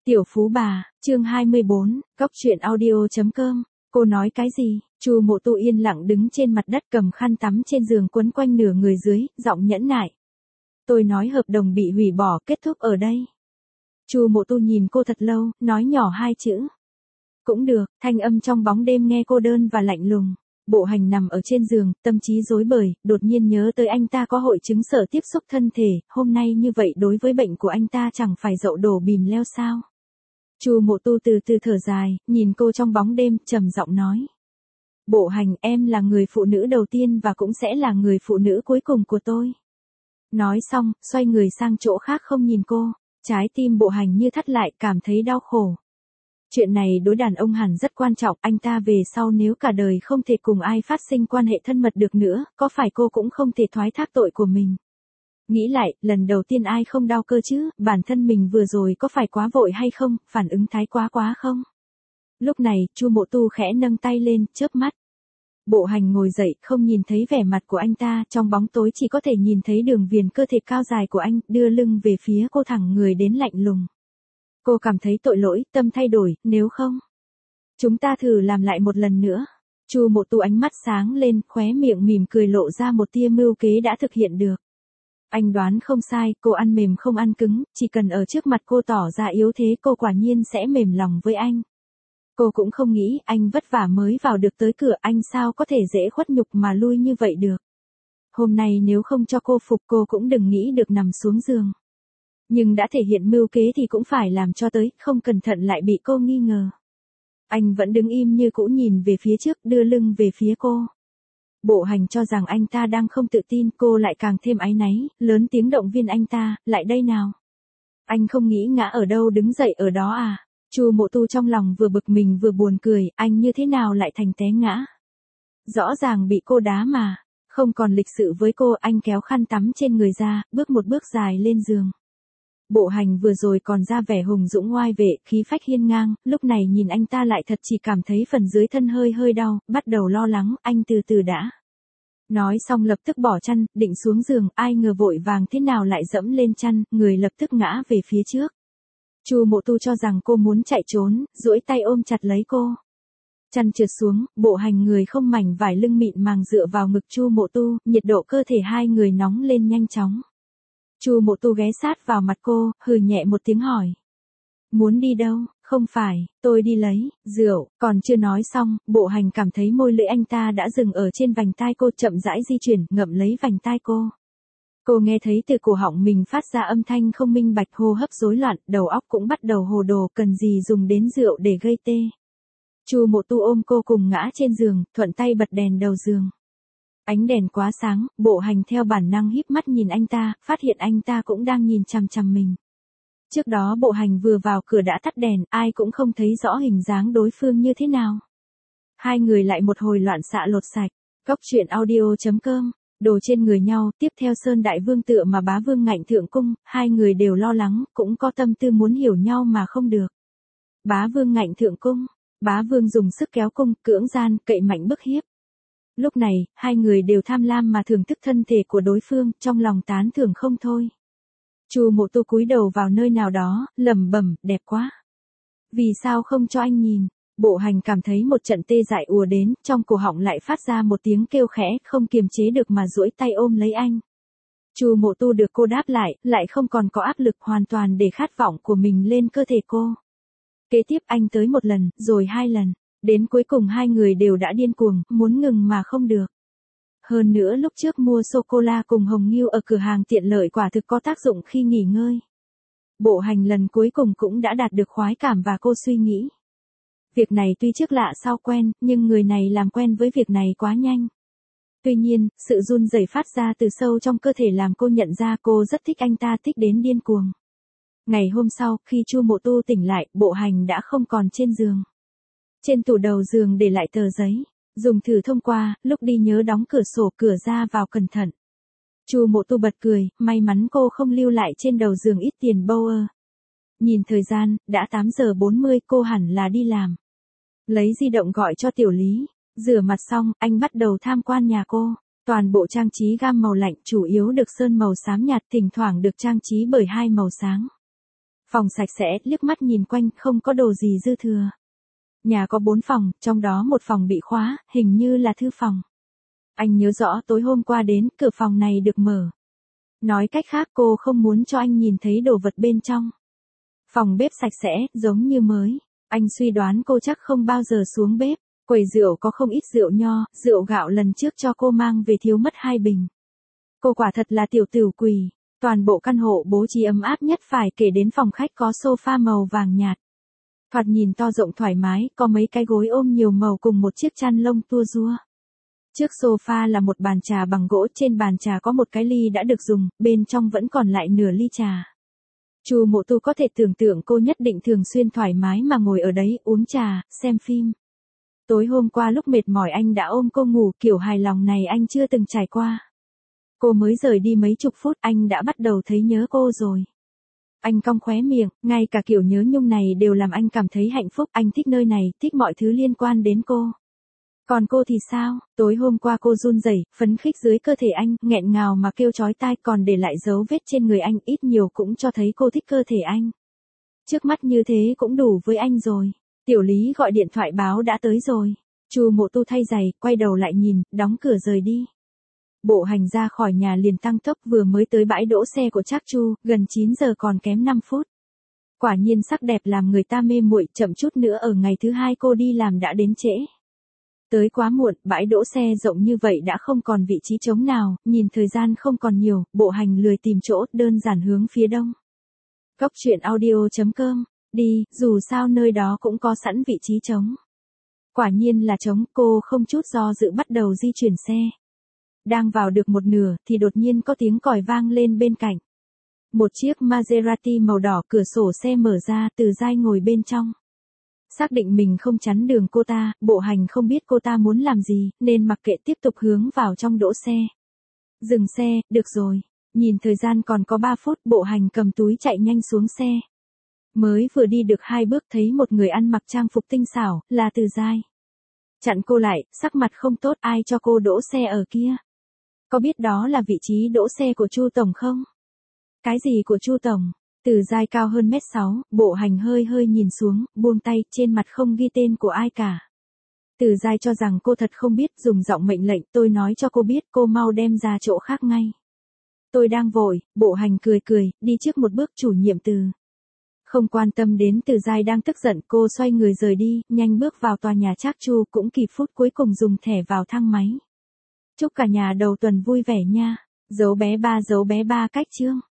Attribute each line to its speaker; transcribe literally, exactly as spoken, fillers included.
Speaker 1: Tiểu Phú Bà, chương hai mươi bốn, cóc truyện audio chấm com. Cô nói cái gì? Chu Mộ Tu yên lặng đứng trên mặt đất cầm khăn tắm trên giường quấn quanh nửa người dưới, giọng nhẫn nại. Tôi nói hợp đồng bị hủy bỏ, kết thúc ở đây. Chu Mộ Tu nhìn cô thật lâu, nói nhỏ hai chữ. Cũng được, thanh âm trong bóng đêm nghe cô đơn và lạnh lùng. Bộ Hành nằm ở trên giường, tâm trí rối bời, đột nhiên nhớ tới anh ta có hội chứng sợ tiếp xúc thân thể, hôm nay như vậy đối với bệnh của anh ta chẳng phải dậu đổ bìm leo sao. Chu Mộ Tu từ từ thở dài, nhìn cô trong bóng đêm, trầm giọng nói. Bộ Hành, em là người phụ nữ đầu tiên và cũng sẽ là người phụ nữ cuối cùng của tôi. Nói xong, xoay người sang chỗ khác không nhìn cô, trái tim Bộ Hành như thắt lại, cảm thấy đau khổ. Chuyện này đối đàn ông hẳn rất quan trọng, anh ta về sau nếu cả đời không thể cùng ai phát sinh quan hệ thân mật được nữa, có phải cô cũng không thể thoái thác tội của mình. Nghĩ lại, lần đầu tiên ai không đau cơ chứ, bản thân mình vừa rồi có phải quá vội hay không, phản ứng thái quá quá không? Lúc này, Chu Mộ Tu khẽ nâng tay lên, chớp mắt. Bộ Hành ngồi dậy, không nhìn thấy vẻ mặt của anh ta, trong bóng tối chỉ có thể nhìn thấy đường viền cơ thể cao dài của anh, đưa lưng về phía cô thẳng người đến lạnh lùng. Cô cảm thấy tội lỗi, tâm thay đổi, nếu không, chúng ta thử làm lại một lần nữa. Chu Mộ Tu ánh mắt sáng lên, khóe miệng mỉm cười lộ ra một tia mưu kế đã thực hiện được. Anh đoán không sai, cô ăn mềm không ăn cứng, chỉ cần ở trước mặt cô tỏ ra yếu thế cô quả nhiên sẽ mềm lòng với anh. Cô cũng không nghĩ anh vất vả mới vào được tới cửa, anh sao có thể dễ khuất nhục mà lui như vậy được. Hôm nay nếu không cho cô phục cô cũng đừng nghĩ được nằm xuống giường. Nhưng đã thể hiện mưu kế thì cũng phải làm cho tới, không cẩn thận lại bị cô nghi ngờ. Anh vẫn đứng im như cũ nhìn về phía trước, đưa lưng về phía cô. Bộ Hành cho rằng anh ta đang không tự tin, cô lại càng thêm áy náy, lớn tiếng động viên anh ta, lại đây nào. Anh không nghĩ ngã ở đâu đứng dậy ở đó à. Chu Mộ Tu trong lòng vừa bực mình vừa buồn cười, anh như thế nào lại thành té ngã. Rõ ràng bị cô đá mà, không còn lịch sự với cô, anh kéo khăn tắm trên người ra, bước một bước dài lên giường. Bộ Hành vừa rồi còn ra vẻ hùng dũng ngoai vệ, khí phách hiên ngang, lúc này nhìn anh ta lại thật chỉ cảm thấy phần dưới thân hơi hơi đau, bắt đầu lo lắng, anh từ từ đã. Nói xong lập tức bỏ chăn, định xuống giường, ai ngờ vội vàng thế nào lại dẫm lên chăn, người lập tức ngã về phía trước. Chu Mộ Tu cho rằng cô muốn chạy trốn, duỗi tay ôm chặt lấy cô. Chăn trượt xuống, Bộ Hành người không mảnh vải lưng mịn màng dựa vào ngực Chu Mộ Tu, nhiệt độ cơ thể hai người nóng lên nhanh chóng. Chu Mộ Tu ghé sát vào mặt cô, hừ nhẹ một tiếng hỏi. Muốn đi đâu? Không phải, tôi đi lấy rượu. Còn chưa nói xong, Bộ Hành cảm thấy môi lưỡi anh ta đã dừng ở trên vành tai cô, chậm rãi di chuyển, ngậm lấy vành tai cô. Cô nghe thấy từ cổ họng mình phát ra âm thanh không minh bạch, hô hấp rối loạn, đầu óc cũng bắt đầu hồ đồ, cần gì dùng đến rượu để gây tê. Chu Mộ Tu ôm cô cùng ngã trên giường, thuận tay bật đèn đầu giường. Ánh đèn quá sáng, Bộ Hành theo bản năng híp mắt nhìn anh ta, phát hiện anh ta cũng đang nhìn chằm chằm mình. Trước đó Bộ Hành vừa vào cửa đã tắt đèn, ai cũng không thấy rõ hình dáng đối phương như thế nào. Hai người lại một hồi loạn xạ lột sạch. Cóc truyện audio chấm com. Đồ trên người nhau, tiếp theo Sơn Đại Vương tựa mà Bá Vương ngạnh thượng cung, hai người đều lo lắng, cũng có tâm tư muốn hiểu nhau mà không được. Bá Vương ngạnh thượng cung, Bá Vương dùng sức kéo cung, cưỡng gian, cậy mạnh bức hiếp. Lúc này, hai người đều tham lam mà thưởng thức thân thể của đối phương, trong lòng tán thưởng không thôi. Chu Mộ Tu cúi đầu vào nơi nào đó, lẩm bẩm, đẹp quá. Vì sao không cho anh nhìn? Bộ Hành cảm thấy một trận tê dại ùa đến, trong cổ họng lại phát ra một tiếng kêu khẽ, không kiềm chế được mà duỗi tay ôm lấy anh. Chu Mộ Tu được cô đáp lại, lại không còn có áp lực, hoàn toàn để khát vọng của mình lên cơ thể cô. Kế tiếp anh tới một lần, rồi hai lần, đến cuối cùng hai người đều đã điên cuồng, muốn ngừng mà không được. Hơn nữa lúc trước mua sô-cô-la cùng Hồng Nghiêu ở cửa hàng tiện lợi quả thực có tác dụng khi nghỉ ngơi. Bộ Hành lần cuối cùng cũng đã đạt được khoái cảm và cô suy nghĩ. Việc này tuy trước lạ sau quen, nhưng người này làm quen với việc này quá nhanh. Tuy nhiên, sự run rẩy phát ra từ sâu trong cơ thể làm cô nhận ra cô rất thích anh ta, thích đến điên cuồng. Ngày hôm sau, khi Chu Mộ Tu tỉnh lại, Bộ Hành đã không còn trên giường. Trên tủ đầu giường để lại tờ giấy, dùng thử thông qua, lúc đi nhớ đóng cửa sổ, cửa ra vào cẩn thận. Chu Mộ Tu bật cười, may mắn cô không lưu lại trên đầu giường ít tiền bâu ơ. Nhìn thời gian, đã tám giờ bốn mươi, cô hẳn là đi làm. Lấy di động gọi cho Tiểu Lý, rửa mặt xong, anh bắt đầu tham quan nhà cô. Toàn bộ trang trí gam màu lạnh, chủ yếu được sơn màu xám nhạt, thỉnh thoảng được trang trí bởi hai màu sáng. Phòng sạch sẽ, liếc mắt nhìn quanh, không có đồ gì dư thừa. Nhà có bốn phòng, trong đó một phòng bị khóa, hình như là thư phòng. Anh nhớ rõ tối hôm qua đến, cửa phòng này được mở. Nói cách khác cô không muốn cho anh nhìn thấy đồ vật bên trong. Phòng bếp sạch sẽ, giống như mới. Anh suy đoán cô chắc không bao giờ xuống bếp. Quầy rượu có không ít rượu nho, rượu gạo lần trước cho cô mang về thiếu mất hai bình. Cô quả thật là tiểu tửu quỷ. Toàn bộ căn hộ bố trí ấm áp nhất phải kể đến phòng khách có sofa màu vàng nhạt. Thoạt nhìn to rộng thoải mái, có mấy cái gối ôm nhiều màu cùng một chiếc chăn lông tua rua. Trước sofa là một bàn trà bằng gỗ, trên bàn trà có một cái ly đã được dùng, bên trong vẫn còn lại nửa ly trà. Chu Mộ Tu có thể tưởng tượng cô nhất định thường xuyên thoải mái mà ngồi ở đấy, uống trà, xem phim. Tối hôm qua lúc mệt mỏi anh đã ôm cô ngủ, kiểu hài lòng này anh chưa từng trải qua. Cô mới rời đi mấy chục phút, anh đã bắt đầu thấy nhớ cô rồi. Anh cong khóe miệng, ngay cả kiểu nhớ nhung này đều làm anh cảm thấy hạnh phúc, anh thích nơi này, thích mọi thứ liên quan đến cô. Còn cô thì sao? Tối hôm qua cô run rẩy, phấn khích dưới cơ thể anh, nghẹn ngào mà kêu chói tai, còn để lại dấu vết trên người anh, ít nhiều cũng cho thấy cô thích cơ thể anh. Trước mắt như thế cũng đủ với anh rồi. Tiểu Lý gọi điện thoại báo đã tới rồi. Chu Mộ Tu thay giày, quay đầu lại nhìn, đóng cửa rời đi. Bộ hành ra khỏi nhà liền tăng tốc, vừa mới tới bãi đỗ xe của Trác Chu, gần chín giờ còn kém năm phút. Quả nhiên sắc đẹp làm người ta mê muội, chậm chút nữa ở ngày thứ hai cô đi làm đã đến trễ. Tới quá muộn, bãi đỗ xe rộng như vậy đã không còn vị trí trống nào, nhìn thời gian không còn nhiều, bộ hành lười tìm chỗ, đơn giản hướng phía đông. Cốc truyện audio chấm com, đi, dù sao nơi đó cũng có sẵn vị trí trống. Quả nhiên là trống, cô không chút do dự bắt đầu di chuyển xe. Đang vào được một nửa, thì đột nhiên có tiếng còi vang lên bên cạnh. Một chiếc Maserati màu đỏ, cửa sổ xe mở ra, Từ Giai ngồi bên trong. Xác định mình không chắn đường cô ta, bộ hành không biết cô ta muốn làm gì, nên mặc kệ tiếp tục hướng vào trong đỗ xe. Dừng xe, được rồi. Nhìn thời gian còn có ba phút, bộ hành cầm túi chạy nhanh xuống xe. Mới vừa đi được hai bước thấy một người ăn mặc trang phục tinh xảo, là Từ Giai. Chặn cô lại, sắc mặt không tốt, ai cho cô đỗ xe ở kia? Có biết đó là vị trí đỗ xe của Chu Tổng không? Cái gì của Chu Tổng? Từ Giai cao hơn mét sáu, bộ hành hơi hơi nhìn xuống, buông tay, trên mặt không ghi tên của ai cả. Từ Giai cho rằng cô thật không biết, dùng giọng mệnh lệnh, tôi nói cho cô biết, cô mau đem ra chỗ khác ngay. Tôi đang vội, bộ hành cười cười, đi trước một bước, chủ nhiệm Từ. Không quan tâm đến Từ Giai đang tức giận, cô xoay người rời đi, nhanh bước vào tòa nhà Trác Chu, cũng kịp phút cuối cùng dùng thẻ vào thang máy. Chúc cả nhà đầu tuần vui vẻ nha. Dấu bé ba dấu bé ba cách chương.